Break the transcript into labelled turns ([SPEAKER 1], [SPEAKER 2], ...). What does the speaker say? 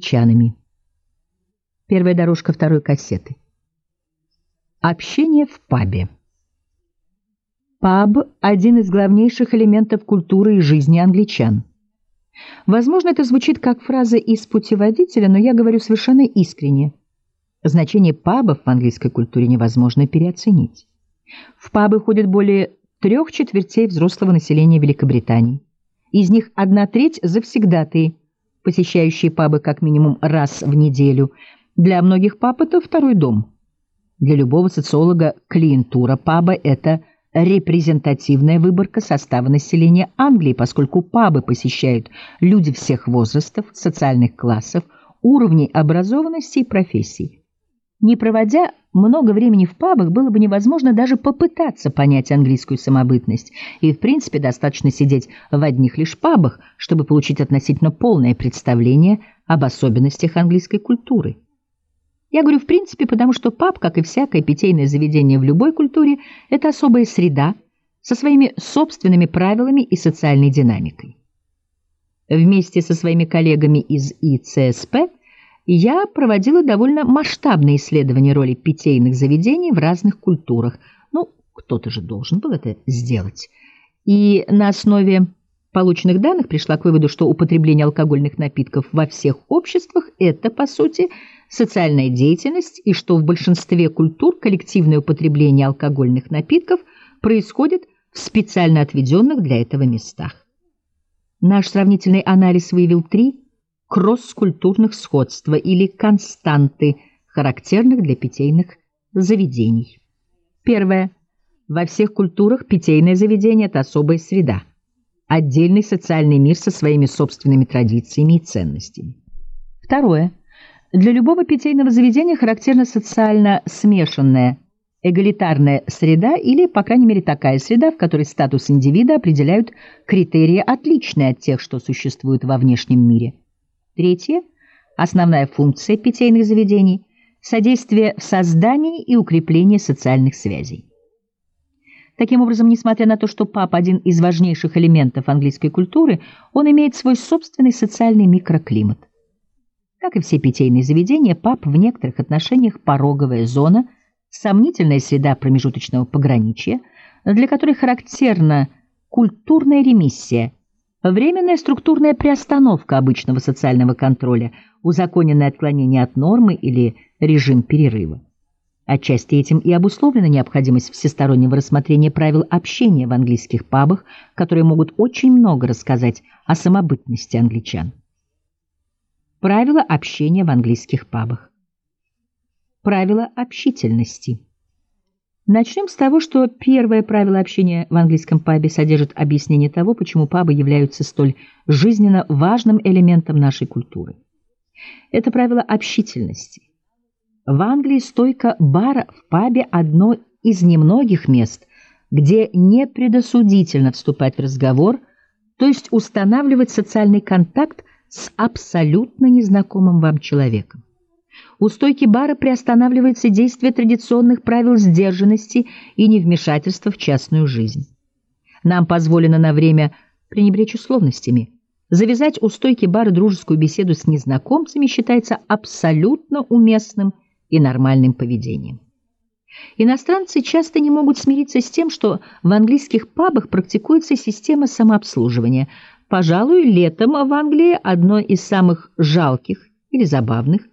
[SPEAKER 1] англичанами. Первая дорожка второй кассеты. Общение в пабе. Паб – один из главнейших элементов культуры и жизни англичан. Возможно, это звучит как фраза из путеводителя, но я говорю совершенно искренне. Значение пабов в английской культуре невозможно переоценить. В пабы ходят более 3/4 взрослого населения Великобритании. Из них 1/3 завсегдатые, посещающие пабы как минимум раз в неделю. Для многих паб это второй дом. Для любого социолога клиентура паба – это репрезентативная выборка состава населения Англии, поскольку пабы посещают люди всех возрастов, социальных классов, уровней образованности и профессий. Не проводя много времени в пабах, было бы невозможно даже попытаться понять английскую самобытность, и в принципе достаточно сидеть в одних лишь пабах, чтобы получить относительно полное представление об особенностях английской культуры. Я говорю «в принципе», потому что паб, как и всякое питейное заведение в любой культуре, это особая среда со своими собственными правилами и социальной динамикой. Вместе со своими коллегами из ИЦСП я проводила довольно масштабные исследования роли питейных заведений в разных культурах. Кто-то же должен был это сделать. И на основе полученных данных пришла к выводу, что употребление алкогольных напитков во всех обществах – это, по сути, социальная деятельность, и что в большинстве культур коллективное употребление алкогольных напитков происходит в специально отведенных для этого местах. Наш сравнительный анализ выявил 3 кросс-культурных сходства или константы, характерных для питейных заведений. Первое. Во всех культурах питейное заведение – это особая среда, отдельный социальный мир со своими собственными традициями и ценностями. Второе. Для любого питейного заведения характерна социально смешанная, эгалитарная среда или, по крайней мере, такая среда, в которой статус индивида определяют критерии, отличные от тех, что существуют во внешнем мире. Третье. Основная функция питейных заведений – содействие в создании и укреплении социальных связей. Таким образом, несмотря на то, что паб – один из важнейших элементов английской культуры, он имеет свой собственный социальный микроклимат. Как и все питейные заведения, паб в некоторых отношениях пороговая зона, сомнительная среда промежуточного пограничья, для которой характерна культурная ремиссия, временная структурная приостановка обычного социального контроля, узаконенное отклонение от нормы или режим перерыва. Отчасти этим и обусловлена необходимость всестороннего рассмотрения правил общения в английских пабах, которые могут очень много рассказать о самобытности англичан. Правила общения в английских пабах. Правила общительности. Начнем с того, что первое правило общения в английском пабе содержит объяснение того, почему пабы являются столь жизненно важным элементом нашей культуры. Это правило общительности. В Англии стойка бара в пабе одно из немногих мест, где не предосудительно вступать в разговор, то есть устанавливать социальный контакт с абсолютно незнакомым вам человеком. У стойки бара приостанавливается действие традиционных правил сдержанности и невмешательства в частную жизнь. Нам позволено на время пренебречь условностями. Завязать у стойки бара дружескую беседу с незнакомцами считается абсолютно уместным и нормальным поведением. Иностранцы часто не могут смириться с тем, что в английских пабах практикуется система самообслуживания. Пожалуй, летом в Англии одно из самых жалких или забавных